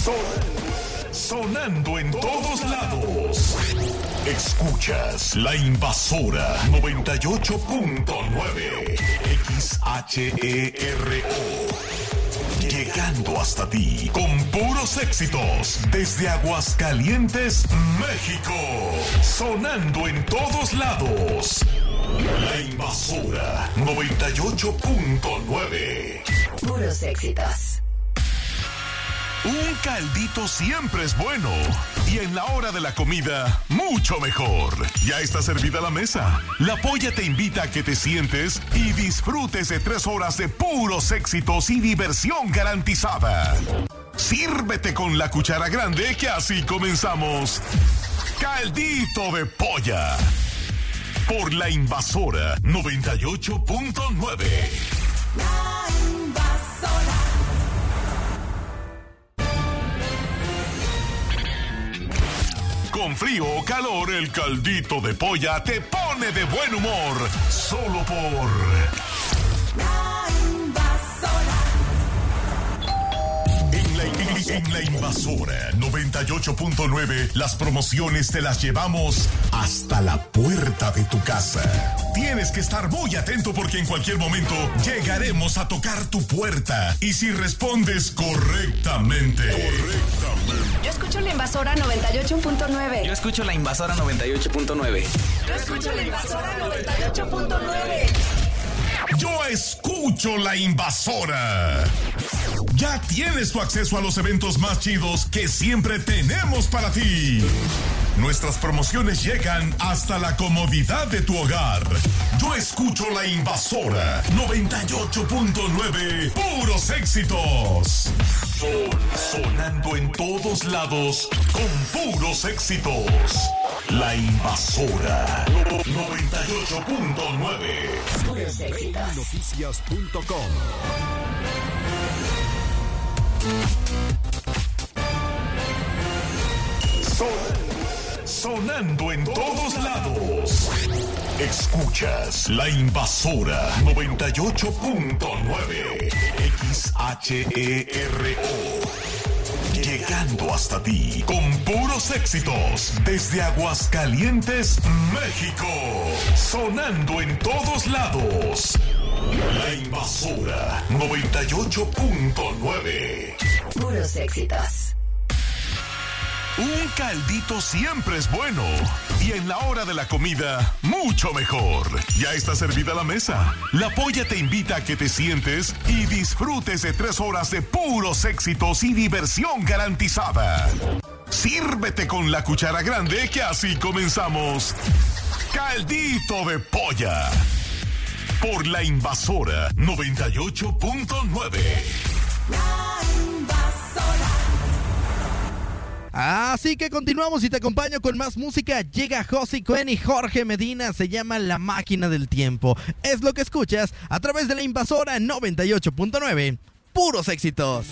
Sonando en todos lados. Escuchas La Invasora 98.9 XHERO. Llegando hasta ti con puros éxitos desde Aguascalientes, México. Sonando en todos lados. La Invasora 98.9. Puros éxitos. Un caldito siempre es bueno. Y en la hora de la comida, mucho mejor. Ya está servida la mesa. La Polla te invita a que te sientes y disfrutes de 3 horas de puros éxitos y diversión garantizada. Sírvete con la cuchara grande que así comenzamos. Caldito de Polla. Por La Invasora 98.9. La Invasora. Con frío o calor, el caldito de polla te pone de buen humor. Solo por La Invasora. En La Invasora 98.9, las promociones te las llevamos hasta la puerta de tu casa. Tienes que estar muy atento porque en cualquier momento llegaremos a tocar tu puerta. Y si respondes correctamente. Yo escucho La Invasora 98.9. Yo escucho La Invasora 98.9. Yo escucho La Invasora 98.9. Yo escucho La Invasora. Ya tienes tu acceso a los eventos más chidos que siempre tenemos para ti. Nuestras promociones llegan hasta la comodidad de tu hogar. Yo escucho La Invasora 98.9. Puros éxitos. Sonando en todos lados con puros éxitos. La Invasora 98.9. Puros éxitos. Noticias.com. Sonando en todos lados. Escuchas La Invasora 98.9 XHERO. Llegando hasta ti con puros éxitos desde Aguascalientes, México. Sonando en todos lados. La Invasora 98.9. Puros éxitos. Un caldito siempre es bueno. Y en la hora de la comida, mucho mejor. Ya está servida la mesa. La Polla te invita a que te sientes y disfrutes de 3 horas de puros éxitos y diversión garantizada. Sírvete con la cuchara grande que así comenzamos. Caldito de Polla. Por La Invasora 98.9. La Invasora. Así que continuamos y te acompaño con más música. Llega Josie Cuen y Jorge Medina. Se llama La Máquina del Tiempo. Es lo que escuchas a través de La Invasora 98.9. Puros éxitos.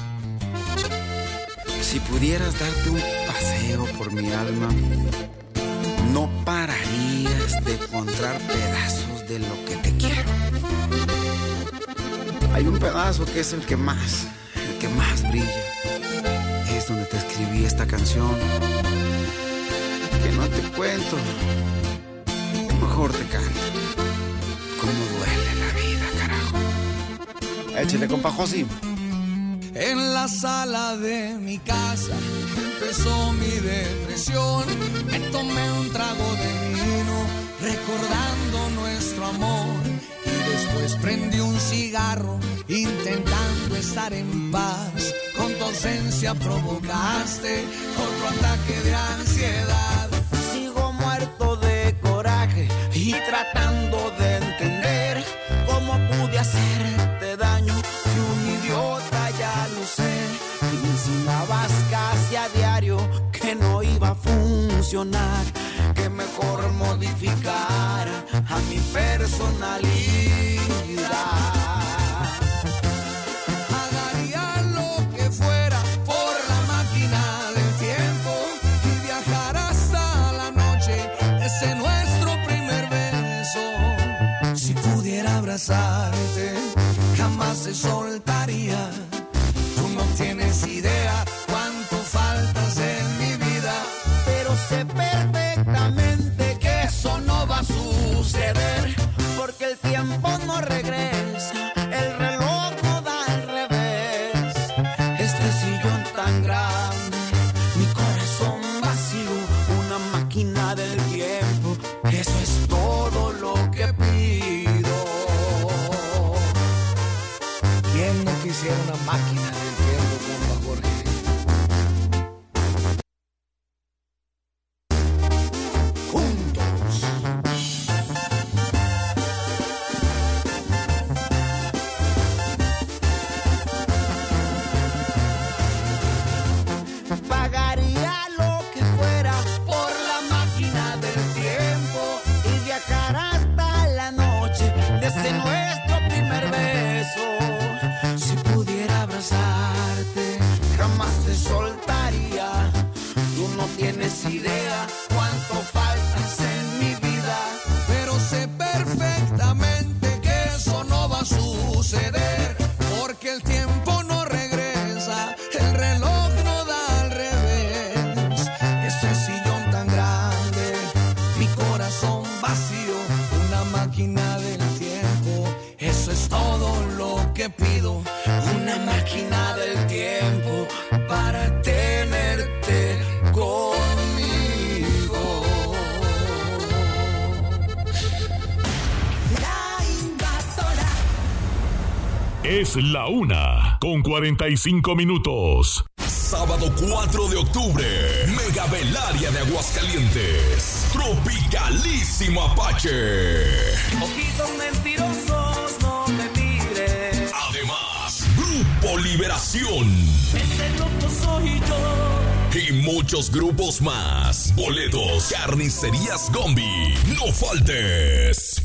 Si pudieras darte un paseo por mi alma, no pararías de encontrar pedazos de lo que te quiero. Hay un pedazo que es el que más brilla. Es donde te escribí esta canción. Que no te cuento, mejor te canto. Cómo duele la vida, carajo. Échale, compa Josi. En la sala de mi casa empezó mi depresión. Me tomé un trago de vino recordando nuestro amor. Y después prendí un cigarro intentando estar en paz. Con tu ausencia provocaste otro ataque de ansiedad. Sigo muerto de coraje y tratando de entender cómo pude hacerte daño. Fui un idiota, ya lo sé. Y me enseñabas casi a diario que no iba a funcionar, que mejor modificara a mi personalidad. Haría lo que fuera por la máquina del tiempo y viajar hasta la noche, ese nuestro primer beso. Si pudiera abrazarte, jamás se soltaría. Tú no tienes idea cuánto ¿Quién no quisiera una máquina del tiempo, compa Jorge? Idea cuánto faltas en mi vida, pero sé perfectamente que eso no va a suceder, porque el tiempo no regresa, el reloj no da al revés. Ese sillón tan grande, mi corazón vacío, una máquina del tiempo, eso es todo lo que pido, una máquina del tiempo para tenerte conmigo. Es la 1:45. Sábado 4 de octubre, Mega Belaria de Aguascalientes. Tropicalísimo Apache. Ojitos mentirosos, no me mires. Además, Grupo Liberación. Ese loco soy yo. Y muchos grupos más. Boletos, Carnicerías Gombi. No faltes.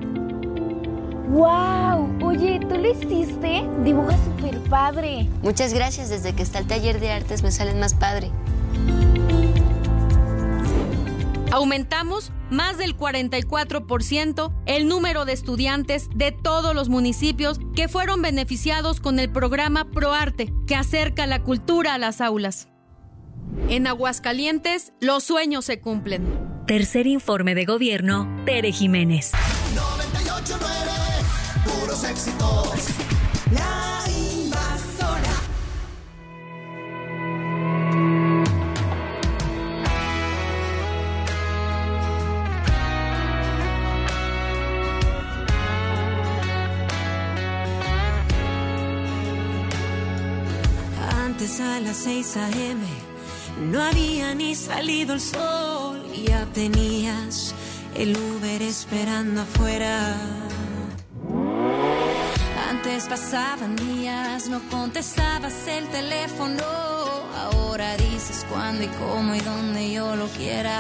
¡Wow! Oye, ¿tú lo hiciste? Dibujas súper padre. Muchas gracias. Desde que está el taller de artes me salen más padre. Aumentamos más del 44% el número de estudiantes de todos los municipios que fueron beneficiados con el programa ProArte, que acerca la cultura a las aulas. En Aguascalientes, los sueños se cumplen. Tercer informe de gobierno, Tere Jiménez. 98.9, puros éxitos. La Invasora. Antes a las 6 a.m. no había ni salido el sol y ya tenías el Uber esperando afuera. Antes pasaban días, no contestabas el teléfono. Ahora dices cuándo y cómo y dónde yo lo quiera.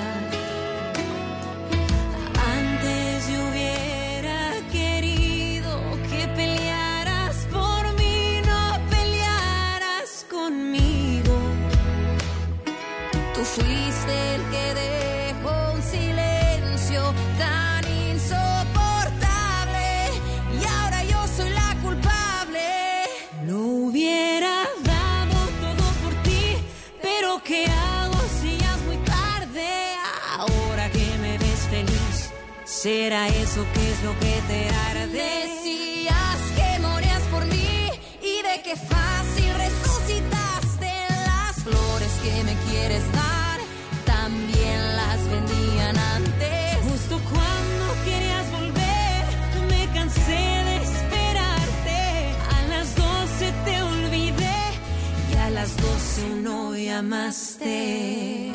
Antes yo hubiera querido que pelearas por mí, no pelearas conmigo. Tú fuiste el que dejó un silencio tan insoportable y ahora yo soy la culpable. Lo hubiera dado todo por ti, pero ¿qué hago si ya es muy tarde? Ahora que me ves feliz, ¿será eso que es lo que te arde? Decías que morías por mí y de qué fácil resucitaste. Las flores que me quieres dar también las vendían antes. Justo cuando querías volver, me cansé de esperarte. A las 12 te olvidé y a las 12 no llamaste.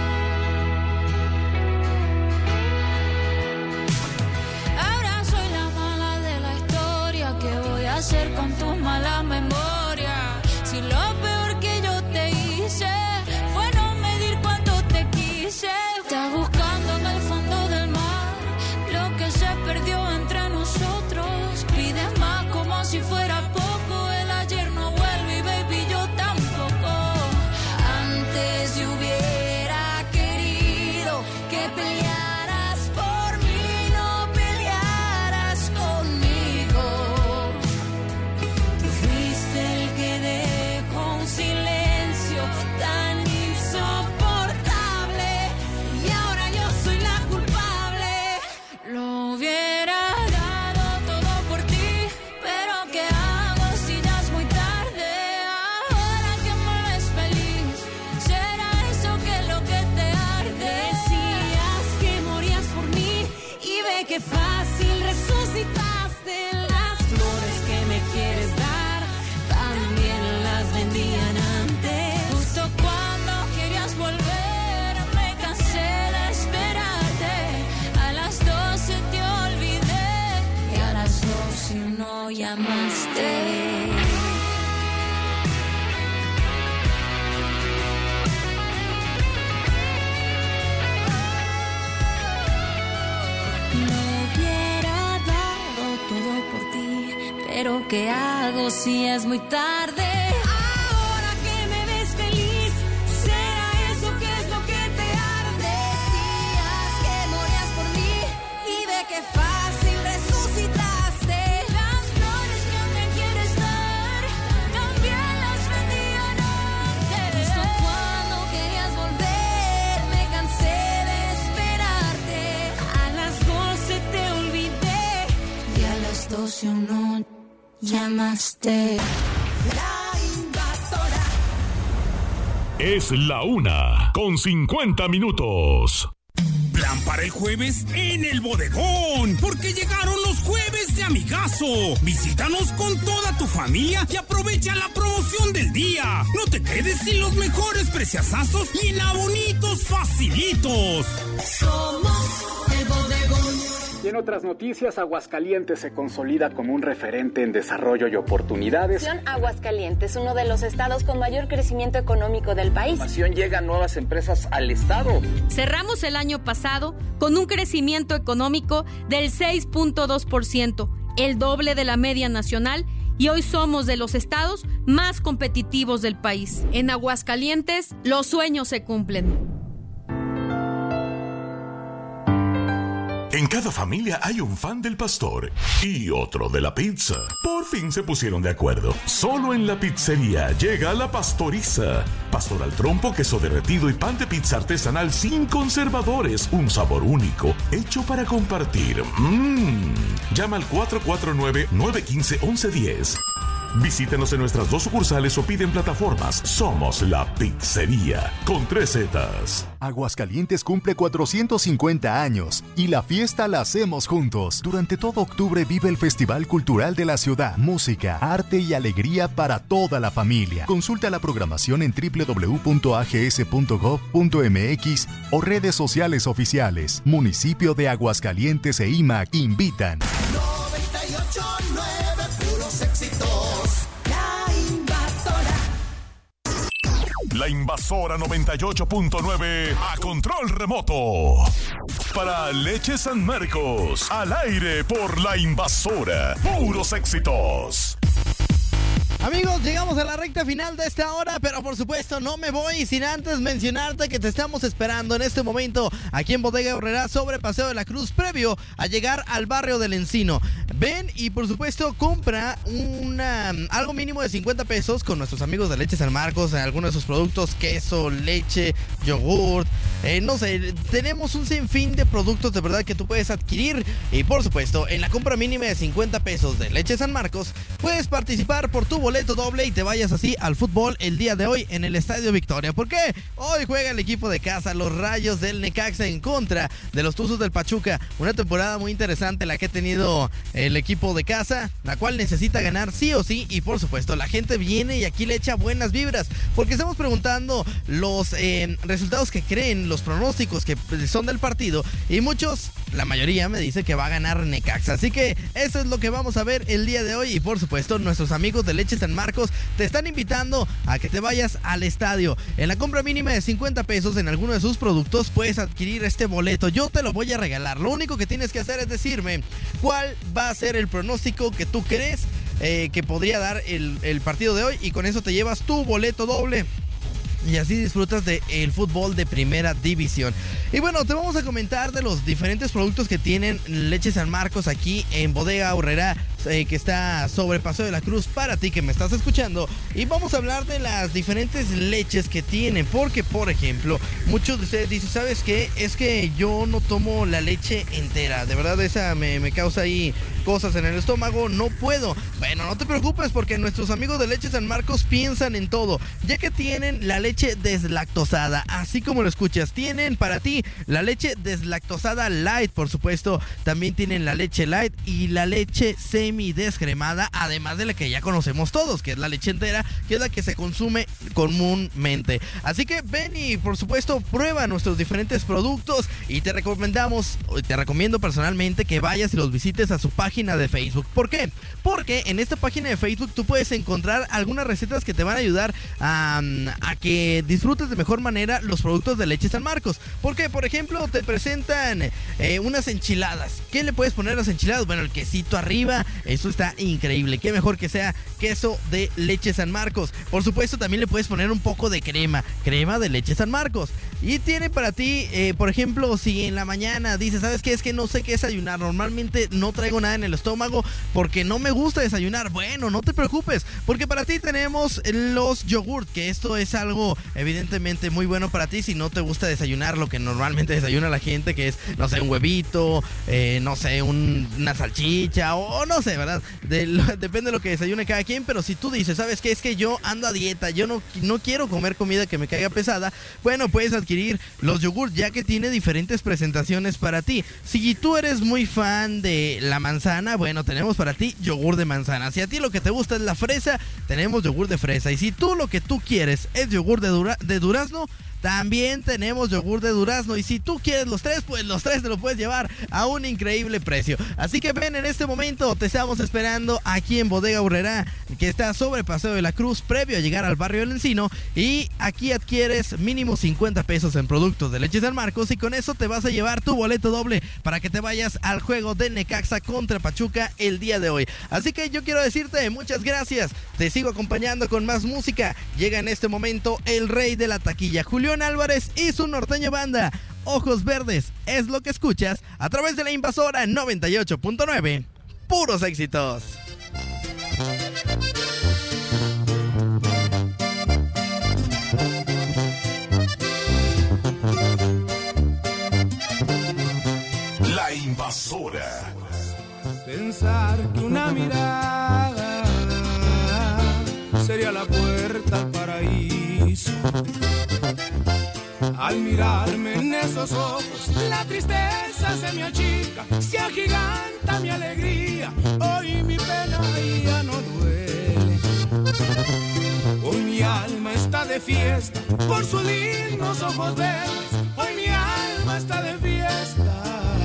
Ahora soy la mala de la historia. ¿Qué voy a hacer con tu mala memoria? Si lo peor que yo te hice fue no medir cuánto te quise. Estás buscando en el fondo del mar lo que se perdió entre nosotros. Pides más como si fuera poco. El ayer no vuelve y baby yo tampoco. Antes yo hubiera querido que pelearas por mí, no pelearas conmigo. Tú fuiste el que dejó un silencio tan No hubiera dado todo por ti, pero ¿qué hago si es muy tarde? Ahora que me ves feliz, ¿será eso qué es lo que te arde? Decías que morías por mí y ve qué fácil resucitaste. Las flores que me quieres dar también las vendían antes. Justo cuando querías volver me cansé de esperarte. A las 12 te olvidé y a las 12 no llamaste. La invasora. Es la 1:50. Plan para el jueves en el bodegón, porque llegaron los jueves de amigazo. Visítanos con toda tu familia y aprovecha la promoción del día. No te quedes sin los mejores preciazazos y en abonitos facilitos. Somos el bodegón. Y en otras noticias, Aguascalientes se consolida como un referente en desarrollo y oportunidades. Aguascalientes, uno de los estados con mayor crecimiento económico del país. Llegan nuevas empresas al estado. Cerramos el año pasado con un crecimiento económico del 6.2%, el doble de la media nacional, y hoy somos de los estados más competitivos del país. En Aguascalientes, los sueños se cumplen. En cada familia hay un fan del pastor y otro de la pizza. Por fin se pusieron de acuerdo. Solo en la pizzería llega la pastoriza. Pastor al trompo, queso derretido y pan de pizza artesanal sin conservadores. Un sabor único, hecho para compartir. Llama al 449-915-1110. Visítenos en nuestras 2 sucursales o pide en plataformas. Somos la pizzería con 3 Zetas. Aguascalientes cumple 450 años y la fiesta la hacemos juntos. Durante todo octubre vive el Festival Cultural de la Ciudad. Música, arte y alegría para toda la familia. Consulta la programación en www.ags.gov.mx o redes sociales oficiales. Municipio de Aguascalientes e IMAC invitan. 98.9 puros éxitos. La Invasora 98.9 a control remoto. Para Leche San Marcos, al aire por La Invasora. Puros éxitos. Amigos, llegamos a la recta final de esta hora, pero por supuesto no me voy sin antes mencionarte que te estamos esperando en este momento aquí en Bodega Aurrerá sobre Paseo de la Cruz, previo a llegar al barrio del Encino. Ven y por supuesto compra algo mínimo de 50 pesos con nuestros amigos de Leche San Marcos, en algunos de sus productos, queso, leche, yogurt, no sé, tenemos un sinfín de productos de verdad que tú puedes adquirir. Y por supuesto, en la compra mínima de 50 pesos de Leche San Marcos, puedes participar por tu boleto doble y te vayas así al fútbol el día de hoy en el Estadio Victoria. ¿Por qué? Hoy juega el equipo de casa, los Rayos del Necaxa, en contra de los Tuzos del Pachuca. Una temporada muy interesante la que ha tenido el equipo de casa, la cual necesita ganar sí o sí. Y por supuesto, la gente viene y aquí le echa buenas vibras, porque estamos preguntando los resultados que creen, los pronósticos que son del partido, y muchos, la mayoría me dice que va a ganar Necaxa. Así que eso es lo que vamos a ver el día de hoy. Y por supuesto, nuestros amigos de Leche San Marcos te están invitando a que te vayas al estadio. En la compra mínima de 50 pesos en alguno de sus productos puedes adquirir este boleto. Yo te lo voy a regalar. Lo único que tienes que hacer es decirme cuál va a ser el pronóstico que tú crees que podría dar el partido de hoy, y con eso te llevas tu boleto doble. Y así disfrutas del fútbol de primera división. Y bueno, te vamos a comentar de los diferentes productos que tienen Leche San Marcos aquí en Bodega Aurrerá, que está sobre Paseo de la Cruz, para ti que me estás escuchando. Y vamos a hablar de las diferentes leches que tienen, porque por ejemplo, muchos de ustedes dicen, ¿sabes qué? Es que yo no tomo la leche entera, de verdad esa me causa ahí cosas en el estómago, no puedo. Bueno, no te preocupes, porque nuestros amigos de Leche San Marcos piensan en todo, ya que tienen la leche deslactosada, así como lo escuchas. Tienen para ti la leche deslactosada light, por supuesto. También tienen la leche light y la leche semidescremada, además de la que ya conocemos todos, que es la leche entera, que es la que se consume comúnmente. Así que ven y por supuesto prueba nuestros diferentes productos, y te recomiendo personalmente que vayas y los visites a su página página de Facebook. ¿Por qué? Porque en esta página de Facebook tú puedes encontrar algunas recetas que te van a ayudar a que disfrutes de mejor manera los productos de Leche San Marcos. Porque, por ejemplo, te presentan unas enchiladas. ¿Qué le puedes poner a las enchiladas? Bueno, el quesito arriba, eso está increíble. Qué mejor que sea queso de Leche San Marcos. Por supuesto, también le puedes poner un poco de crema de Leche San Marcos. Y tiene para ti, por ejemplo, si en la mañana dices, ¿sabes qué? Es que no sé qué desayunar. Normalmente no traigo nada en el estómago porque no me gusta desayunar. Bueno, no te preocupes, porque para ti tenemos los yogurt, que esto es algo evidentemente muy bueno para ti si no te gusta desayunar lo que normalmente desayuna la gente, que es, no sé, un huevito, no sé, una salchicha o no sé, ¿verdad? Depende de lo que desayune cada quien, pero si tú dices, ¿sabes qué? Es que yo ando a dieta, yo no quiero comer comida que me caiga pesada, bueno, puedes adquirir los yogurt, ya que tiene diferentes presentaciones para ti. Si tú eres muy fan de la manzana, bueno, tenemos para ti yogur de manzana. Si a ti lo que te gusta es la fresa, tenemos yogur de fresa. Y si tú lo que tú quieres es yogur de durazno, también tenemos yogur de durazno. Y si tú quieres los tres, pues los tres te lo puedes llevar a un increíble precio. Así que ven en este momento, te estamos esperando aquí en Bodega Aurrerá, que está sobre Paseo de la Cruz, previo a llegar al barrio del Encino. Y aquí adquieres mínimo 50 pesos en productos de Leche San Marcos, y con eso te vas a llevar tu boleto doble para que te vayas al juego de Necaxa contra Pachuca el día de hoy. Así que yo quiero decirte muchas gracias. Te sigo acompañando con más música. Llega en este momento el rey de la taquilla, Julián Álvarez y su norteño banda. Ojos Verdes es lo que escuchas a través de la Invasora 98.9. Puros éxitos. La Invasora. Pensar que una mirada sería la puerta al paraíso. Al mirarme en esos ojos, la tristeza se me achica, se agiganta mi alegría. Hoy mi pena ya no duele. Hoy mi alma está de fiesta por sus lindos ojos verdes. Hoy mi alma está de fiesta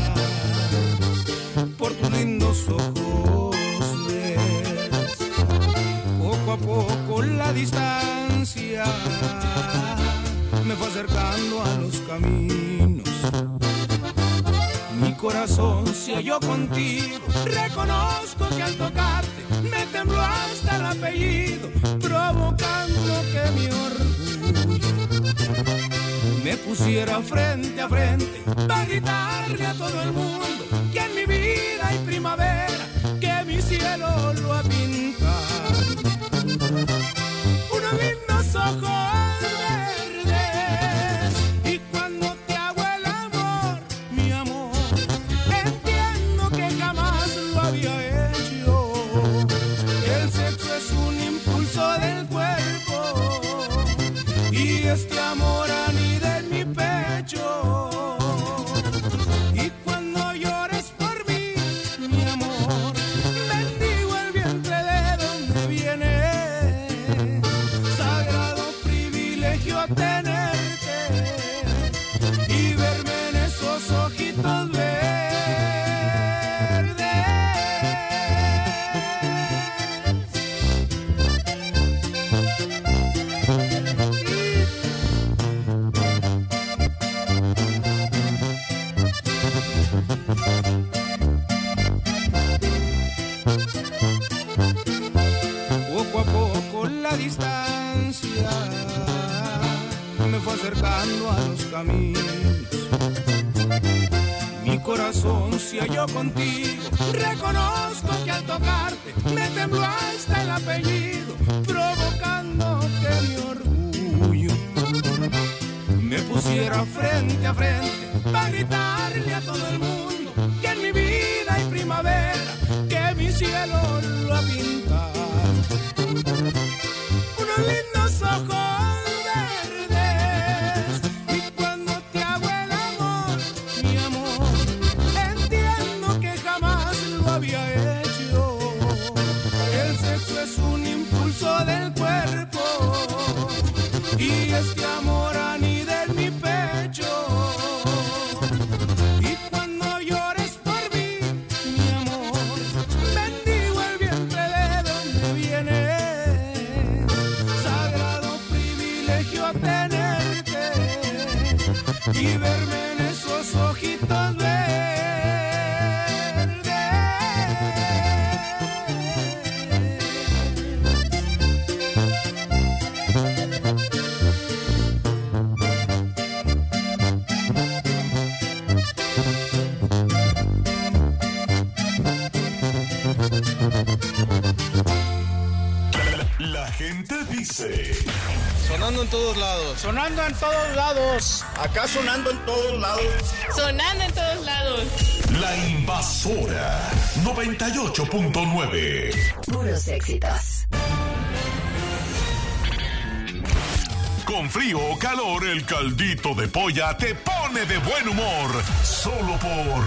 por tus lindos ojos verdes. Poco a poco la distancia me fue acercando a los caminos. Mi corazón se halló contigo. Reconozco que al tocarte me tembló hasta el apellido, provocando que mi orgullo me pusiera frente a frente para gritarle a todo el mundo que en mi vida hay primavera, que mi cielo lo ha pintado. Unos lindos ojos verdes, y cuando te hago el amor, mi amor, entiendo que jamás lo había hecho. El sexo es un impulso del cuerpo y este amor anida en mi pecho. Y cuando llores por mí, mi amor, bendigo el vientre de donde viene. Sagrado privilegio tenerte y verme en esos ojitos verdes. Poco a poco la distancia me fue acercando a los caminos. Mi corazón se halló contigo. Reconozco que al tocarte me tembló hasta el apellido, provocando que mi orgullo me pusiera frente a frente para gritarle a todo el mundo que en mi vida hay primavera, que mi cielo lo ha pintado. Unos lindos ojos verdes, y cuando te hago el amor, mi amor, entiendo que jamás lo había hecho. El sexo es un impulso del cuerpo y este amor anida en mi pecho. Y cuando yo y verme en esos ojitos verdes. La gente dice... Sonando en todos lados. Sonando en todos lados. Acá sonando en todos lados. Sonando en todos lados. La Invasora 98.9. Puros éxitos. Con frío o calor, el caldito de polla te pone de buen humor. Solo por...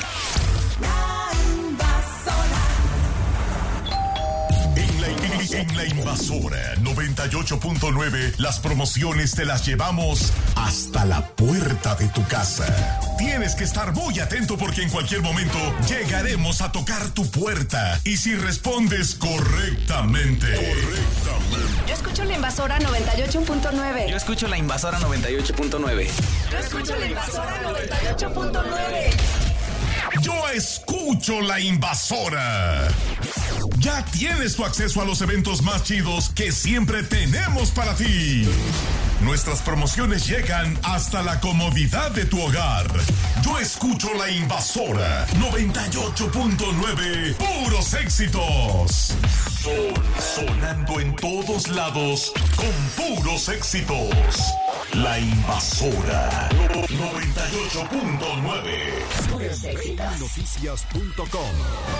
En la Invasora 98.9, las promociones te las llevamos hasta la puerta de tu casa. Tienes que estar muy atento porque en cualquier momento llegaremos a tocar tu puerta. Y si respondes correctamente. Yo escucho la Invasora 98.9. Yo escucho la Invasora 98.9. Yo escucho la Invasora 98.9. Yo escucho la Invasora. Ya tienes tu acceso a los eventos más chidos que siempre tenemos para ti. Nuestras promociones llegan hasta la comodidad de tu hogar. Yo escucho la Invasora 98.9. Puros éxitos. Sonando en todos lados con puros éxitos. La Invasora 98.9. Puros éxitos. Noticias.com.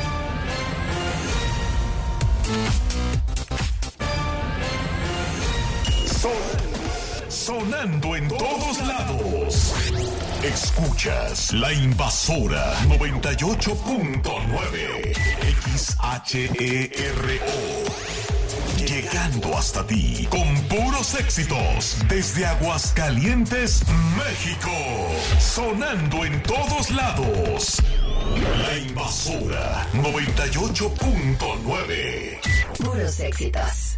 Sonando en todos lados. Escuchas La Invasora 98.9 XHERO. Llegando hasta ti con puros éxitos desde Aguascalientes, México. Sonando en todos lados. La Invasora 98.9. Puros éxitos.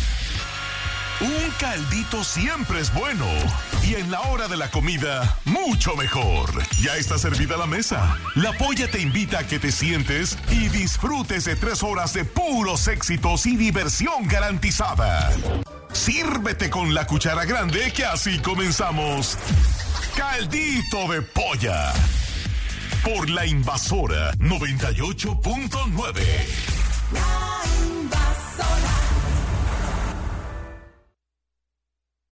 Un caldito siempre es bueno. Y en la hora de la comida, mucho mejor. Ya está servida la mesa. La Polla te invita a que te sientes y disfrutes de 3 horas de puros éxitos y diversión garantizada. Sírvete con la cuchara grande que así comenzamos. Caldito de Polla. Por la Invasora 98.9.